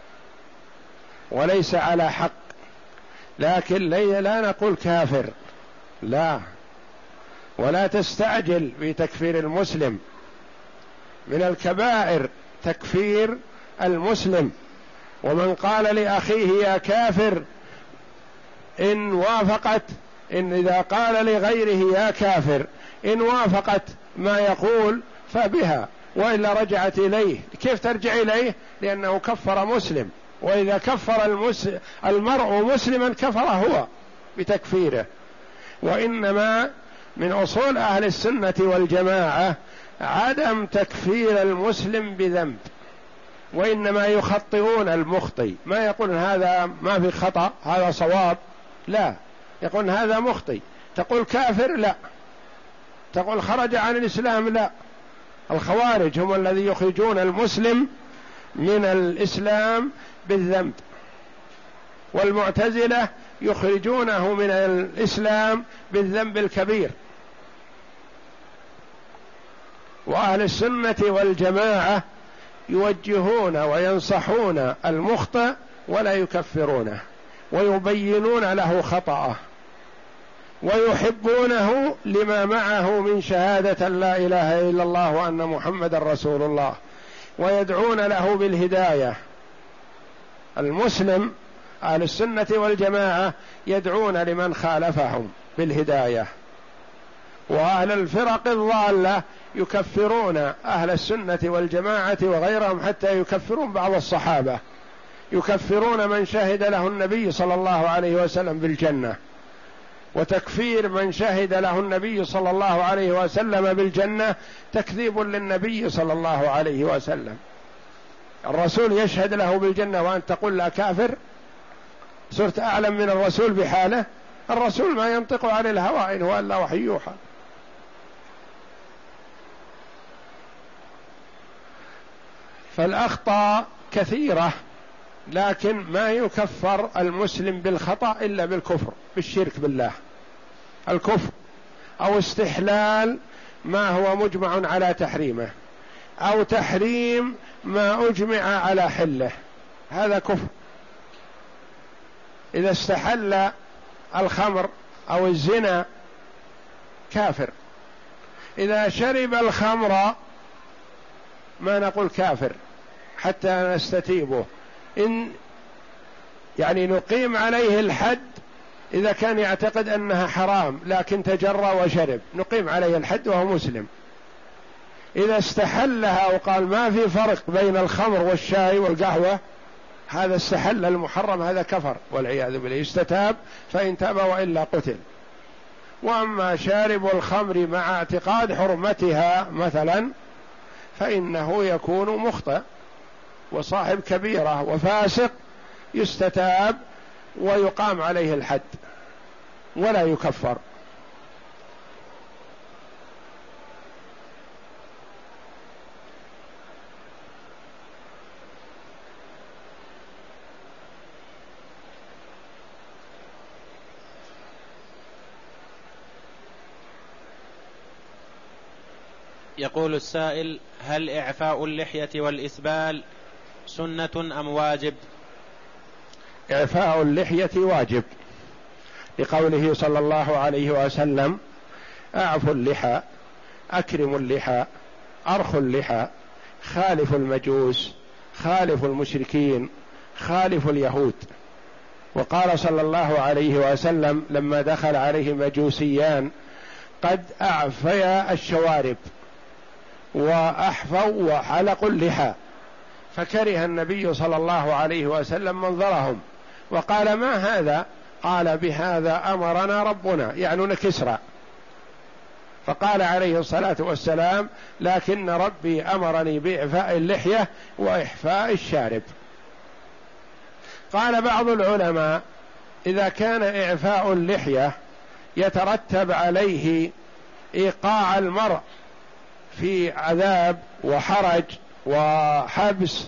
وليس على حق، لكن لا نقول كافر، لا، ولا تستعجل في تكفير المسلم. من الكبائر تكفير المسلم. ومن قال لأخيه يا كافر إن وافقت، إن إذا قال لغيره يا كافر إن وافقت ما يقول فبها، وإلا رجعت إليه. كيف ترجع إليه؟ لأنه كفر مسلم، وإذا كفر المسلم المرء مسلما كفر هو بتكفيره. وإنما من أصول أهل السنة والجماعة عدم تكفير المسلم بذنب، وإنما يخطئون المخطئ، ما يقول هذا ما في خطأ هذا صواب، لا، يقول هذا مخطئ. تقول كافر، لا. تقول خرج عن الإسلام، لا. الخوارج هم الذي يخرجون المسلم من الإسلام بالذنب، والمعتزلة يخرجونه من الإسلام بالذنب الكبير. وأهل السنة والجماعة يوجهون وينصحون المخطئ ولا يكفرونه، ويبينون له خطأه، ويحبونه لما معه من شهادة لا إله إلا الله وأن محمد رسول الله، ويدعون له بالهداية. المسلم أهل السنة والجماعة يدعون لمن خالفهم بالهداية، وأهل الفرق الضالة يكفرون أهل السنة والجماعة وغيرهم، حتى يكفرون بعض الصحابة، يكفرون من شهد له النبي صلى الله عليه وسلم بالجنة. وتكفير من شهد له النبي صلى الله عليه وسلم بالجنة تكذيب للنبي صلى الله عليه وسلم. الرسول يشهد له بالجنة وأنت تقول لا كافر؟ صرت أعلم من الرسول بحاله؟ الرسول ما ينطق عن الهوى إن هو إلا وحي يوحى. فالأخطاء كثيرة، لكن ما يكفر المسلم بالخطأ إلا بالكفر، بالشرك بالله، الكفر، أو استحلال ما هو مجمع على تحريمه، أو تحريم ما أجمع على حله، هذا كفر. إذا استحل الخمر أو الزنا كافر. إذا شرب الخمر ما نقول كافر حتى نستتيبه، إن يعني نقيم عليه الحد إذا كان يعتقد أنها حرام لكن تجرى وشرب، نقيم عليه الحد وهو مسلم. إذا استحلها وقال ما في فرق بين الخمر والشاي والقهوة، هذا استحل المحرم، هذا كفر والعياذ بالله، يستتاب فإن تاب وإلا قتل. وأما شارب الخمر مع اعتقاد حرمتها مثلا فإنه يكون مخطئ وصاحب كبيرة وفاسق، يستتاب ويقام عليه الحد ولا يكفر. يقول السائل: هل إعفاء اللحية والإسبال سنة أم واجب؟ إعفاء اللحية واجب، لقوله صلى الله عليه وسلم: أعفوا اللحى، أكرموا اللحى، أرخوا اللحى، خالفوا المجوس، خالفوا المشركين، خالفوا اليهود. وقال صلى الله عليه وسلم لما دخل عليه مجوسيان: قد أعفيا الشوارب وأحفوا وحلقوا اللحى، فكره النبي صلى الله عليه وسلم منظرهم وقال: ما هذا؟ قال: بهذا أمرنا ربنا، يعنون كسرى. فقال عليه الصلاة والسلام: لكن ربي أمرني بإعفاء اللحية وإحفاء الشارب. قال بعض العلماء: إذا كان إعفاء اللحية يترتب عليه إيقاع المرء في عذاب وحرج وحبس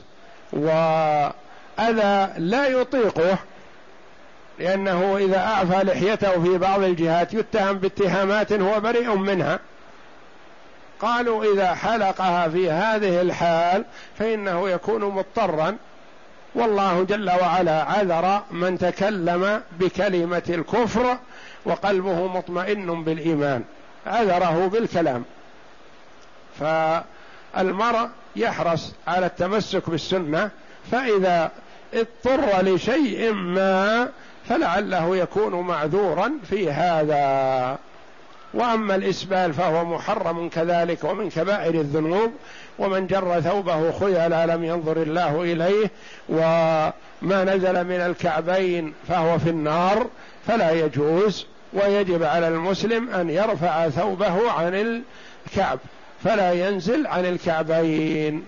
وأذى لا يطيقه، لأنه إذا أعفى لحيته في بعض الجهات يتهم باتهامات هو بريء منها، قالوا إذا حلقها في هذه الحال فإنه يكون مضطرا، والله جل وعلا عذر من تكلم بكلمة الكفر وقلبه مطمئن بالإيمان، عذره بالكلام. فالمرء يحرص على التمسك بالسنة، فإذا اضطر لشيء ما فلعله يكون معذورا في هذا. وأما الإسبال فهو محرم كذلك ومن كبائر الذنوب، ومن جر ثوبه خيلا لم ينظر الله إليه، وما نزل من الكعبين فهو في النار، فلا يجوز. ويجب على المسلم أن يرفع ثوبه عن الكعب، فلا ينزل عن الكعبين.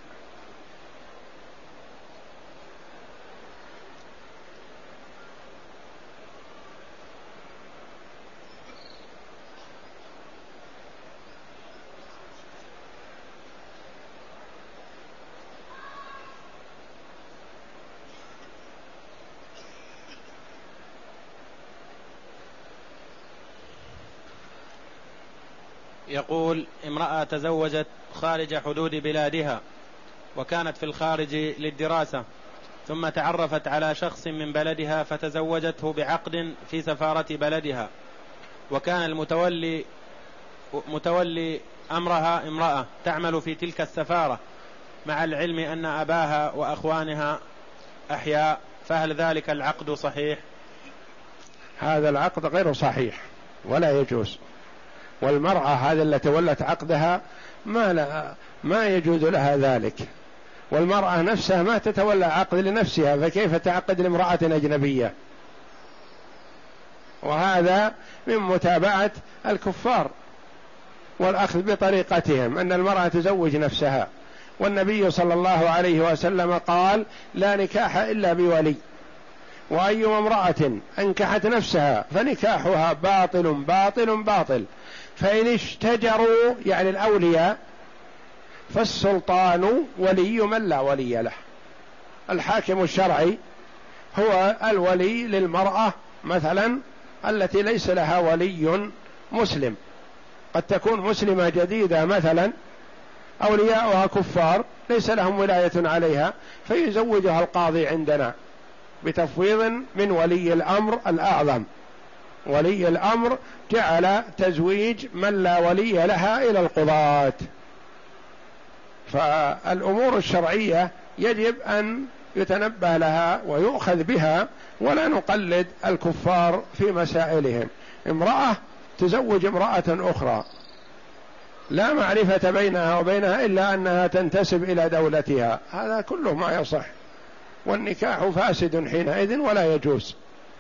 يقول: امرأة تزوجت خارج حدود بلادها وكانت في الخارج للدراسة، ثم تعرفت على شخص من بلدها فتزوجته بعقد في سفارة بلدها، وكان المتولي متولي أمرها امرأة تعمل في تلك السفارة، مع العلم أن أباها وأخوانها أحياء، فهل ذلك العقد صحيح؟ هذا العقد غير صحيح ولا يجوز. والمرأة هذه التي تولت عقدها ما, لا ما يجوز لها ذلك، والمرأة نفسها ما تتولى عقد لنفسها، فكيف تعقد لامرأة أجنبية؟ وهذا من متابعة الكفار والأخذ بطريقتهم، أن المرأة تزوج نفسها. والنبي صلى الله عليه وسلم قال: لا نكاح إلا بولي، وأي امرأة أنكحت نفسها فنكاحها باطل باطل باطل. فإن اشتجروا يعني الأولياء فالسلطان ولي من لا ولي له. الحاكم الشرعي هو الولي للمرأة مثلا التي ليس لها ولي مسلم، قد تكون مسلمة جديدة مثلا، أولياؤها كفار ليس لهم ولاية عليها، فيزوجها القاضي عندنا بتفويض من ولي الأمر الأعظم. ولي الأمر جعل تزويج من لا ولي لها إلى القضاة. فالأمور الشرعية يجب أن يتنبه لها ويؤخذ بها، ولا نقلد الكفار في مسائلهم. امرأة تزوج امرأة أخرى لا معرفة بينها وبينها إلا أنها تنتسب إلى دولتها، هذا كله ما يصح، والنكاح فاسد حينئذ ولا يجوز.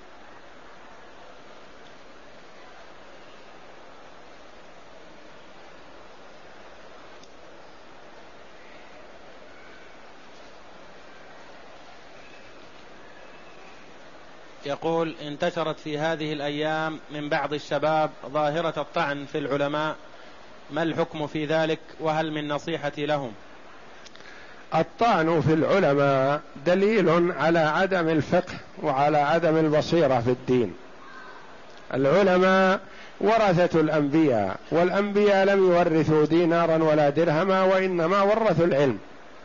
يقول: انتشرت في هذه الأيام من بعض الشباب ظاهرة الطعن في العلماء، ما الحكم في ذلك، وهل من نصيحتي لهم؟ الطعن في العلماء دليل على عدم الفقه وعلى عدم البصيرة في الدين. العلماء ورثة الأنبياء، والأنبياء لم يورثوا دينارا ولا درهما، وإنما ورثوا العلم،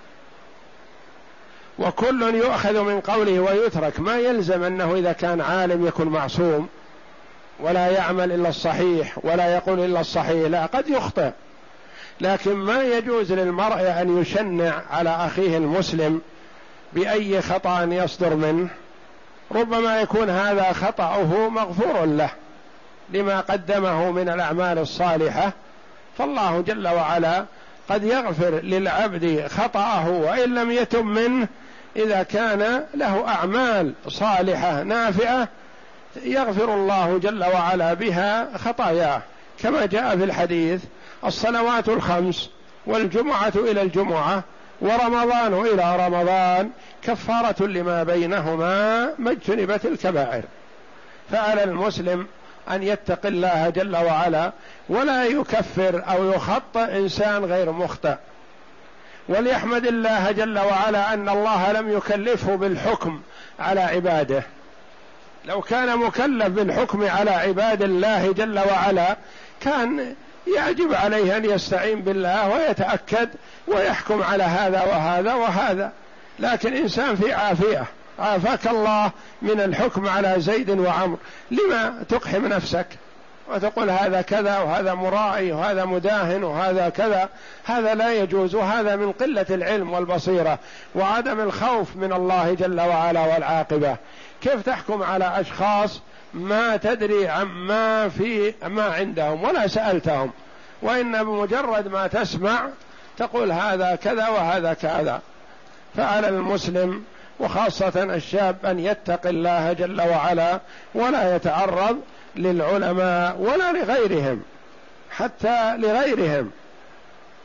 وكل يؤخذ من قوله ويترك. ما يلزم أنه إذا كان عالم يكون معصوم ولا يعمل إلا الصحيح ولا يقول إلا الصحيح، لا، قد يخطئ. لكن ما يجوز للمرء أن يشنع على أخيه المسلم بأي خطأ يصدر منه، ربما يكون هذا خطأه مغفور له لما قدمه من الأعمال الصالحة، فالله جل وعلا قد يغفر للعبد خطأه وإن لم يتم منه، إذا كان له أعمال صالحة نافعة يغفر الله جل وعلا بها خطاياه، كما جاء في الحديث: الصلوات الخمس والجمعة إلى الجمعة ورمضان إلى رمضان كفارة لما بينهما ما اجتنبت الكبائر. فعلى المسلم أن يتقي الله جل وعلا ولا يكفر أو يخطئ إنسان غير مخطئ، وليحمد الله جل وعلا أن الله لم يكلفه بالحكم على عباده. لو كان مكلف بالحكم على عباد الله جل وعلا كان يجب عليه أن يستعين بالله ويتأكد ويحكم على هذا وهذا وهذا، لكن إنسان في عافية، عافاك الله من الحكم على زيد وعمر، لما تقحم نفسك وتقول هذا كذا وهذا مرائي وهذا مداهن وهذا كذا؟ هذا لا يجوز، وهذا من قلة العلم والبصيرة وعدم الخوف من الله جل وعلا والعاقبة. كيف تحكم على أشخاص ما تدري عما في ما عندهم ولا سألتهم، وإن بمجرد ما تسمع تقول هذا كذا وهذا كذا؟ فعلى المسلم وخاصة الشاب أن يتقي الله جل وعلا ولا يتعرض للعلماء ولا لغيرهم، حتى لغيرهم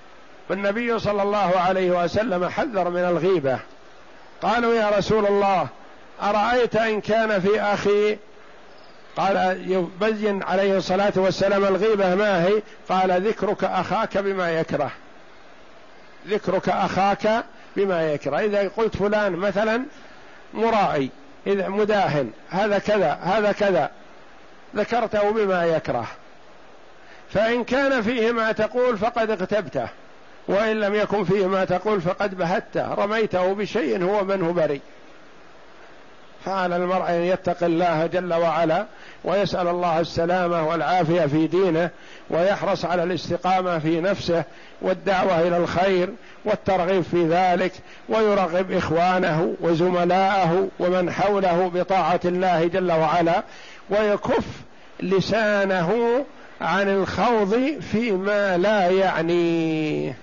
والنبي صلى الله عليه وسلم حذر من الغيبة. قالوا يا رسول الله أرأيت إن كان في أخي، قال يبين عليه الصلاة والسلام الغيبة ما هي؟ قال ذكرك أخاك بما يكره، ذكرك أخاك بما يكره. إذا قلت فلان مثلا مرائي، إذا مداهن، هذا كذا هذا كذا، ذكرته بما يكره، فإن كان فيه ما تقول فقد اغتبته، وإن لم يكن فيه ما تقول فقد بهته، رميته بشيء هو منه بريء. فعلى المرء أن يتق الله جل وعلا ويسأل الله السلامة والعافية في دينه، ويحرص على الاستقامة في نفسه والدعوة إلى الخير والترغيب في ذلك، ويرغب إخوانه وزملاءه ومن حوله بطاعة الله جل وعلا، ويكف لسانه عن الخوض فيما لا يعنيه.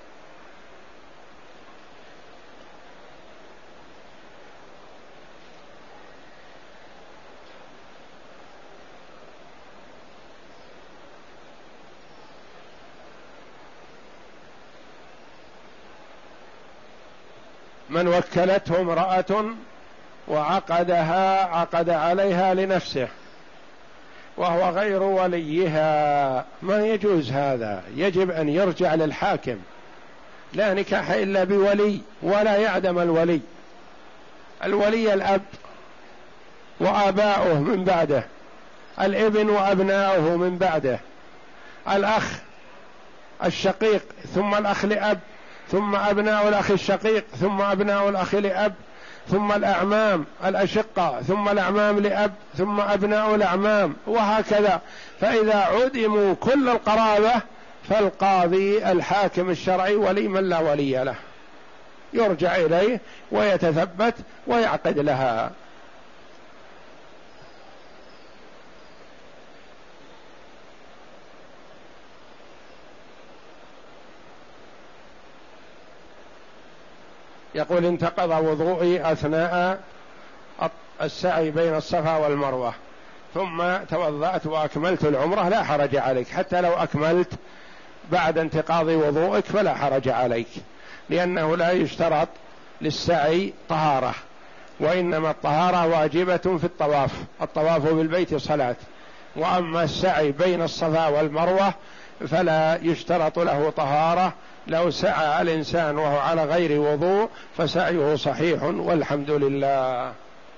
من وكلته امرأة وعقدها عقد عليها لنفسه وهو غير وليها، ما يجوز هذا، يجب أن يرجع للحاكم. لا نكاح إلا بولي، ولا يعدم الولي. الولي الأب وآباؤه من بعده، الابن وأبناؤه من بعده، الأخ الشقيق ثم الأخ لأب، ثم أبناء الأخ الشقيق، ثم أبناء الأخ لأب، ثم الأعمام الأشقة، ثم الأعمام لأب، ثم أبناء الأعمام، وهكذا. فإذا عدموا كل القرابة فالقاضي الحاكم الشرعي ولي من لا ولي له، يرجع إليه ويتثبت ويعقد لها. يقول انتقض وضوئي أثناء السعي بين الصفا والمروة، ثم توضأت وأكملت العمرة، لا حرج عليك. حتى لو أكملت بعد انتقاض وضوئك فلا حرج عليك، لأنه لا يشترط للسعي طهارة، وإنما الطهارة واجبة في الطواف، الطواف بالبيت صلاة، وأما السعي بين الصفا والمروة فلا يشترط له طهارة. لو سعى الإنسان وهو على غير وضوء فسعيه صحيح والحمد لله.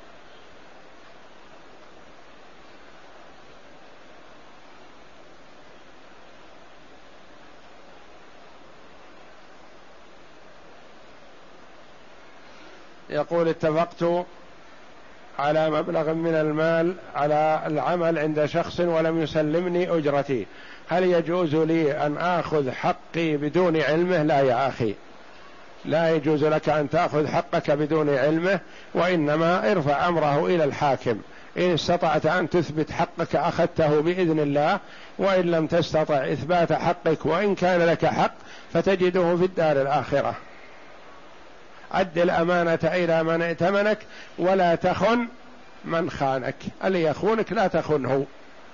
يقول اتفقت على مبلغ من المال على العمل عند شخص ولم يسلمني أجرتي، هل يجوز لي أن آخذ حقي بدون علمه؟ لا يا أخي، لا يجوز لك أن تأخذ حقك بدون علمه، وإنما ارفع أمره إلى الحاكم. إن استطعت أن تثبت حقك أخذته بإذن الله، وإن لم تستطع إثبات حقك وإن كان لك حق فتجده في الدار الآخرة. أد الأمانة إلى من ائتمنك ولا تخن من خانك، اللي يخونك لا تخنه.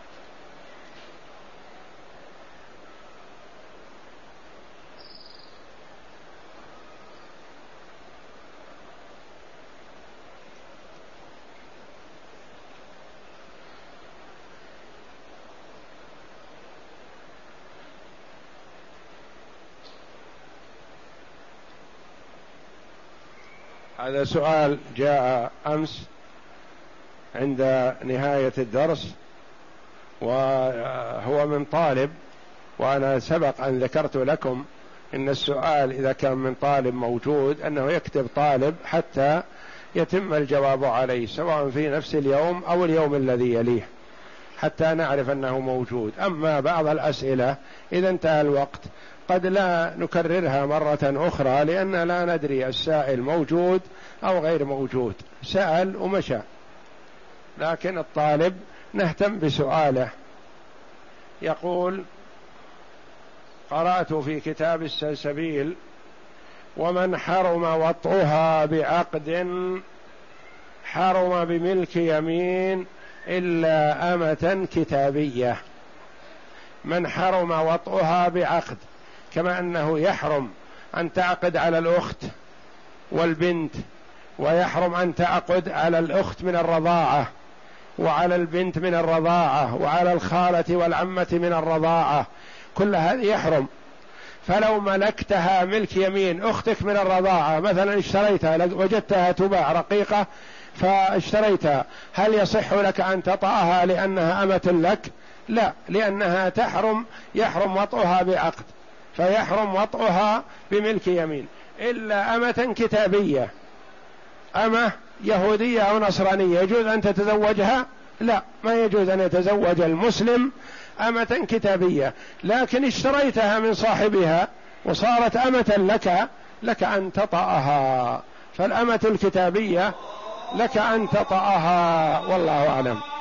هذا سؤال جاء أمس عند نهاية الدرس، وهو من طالب، وأنا سبق أن ذكرت لكم إن السؤال إذا كان من طالب موجود أنه يكتب طالب حتى يتم الجواب عليه، سواء في نفس اليوم أو اليوم الذي يليه، حتى نعرف أنه موجود. أما بعض الأسئلة إذا انتهى الوقت قد لا نكررها مرة أخرى، لأن لا ندري السائل موجود أو غير موجود، سأل ومشى، لكن الطالب نهتم بسؤاله. يقول قرأت في كتاب السلسبيل: ومن حرم وطئها بعقد حرم بملك يمين إلا أمة كتابية. من حرم وطئها بعقد، كما أنه يحرم أن تعقد على الأخت والبنت، ويحرم أن تعقد على الأخت من الرضاعة وعلى البنت من الرضاعة وعلى الخالة والعمة من الرضاعة، كل هذه يحرم. فلو ملكتها ملك يمين، أختك من الرضاعة مثلا اشتريتها، وجدتها تباع رقيقة فاشتريتها، هل يصح لك أن تطأها لأنها أمة لك؟ لا، لأنها تحرم، يحرم وطئها بعقد، فيحرم وطئها بملك يمين، إلا أمة كتابية، أمة يهودية أو نصرانية يجوز أن تتزوجها؟ لا، ما يجوز أن يتزوج المسلم أمة كتابية، لكن اشتريتها من صاحبها وصارت أمة لك، لك أن تطأها، فالأمة الكتابية لك أن تطأها، والله أعلم.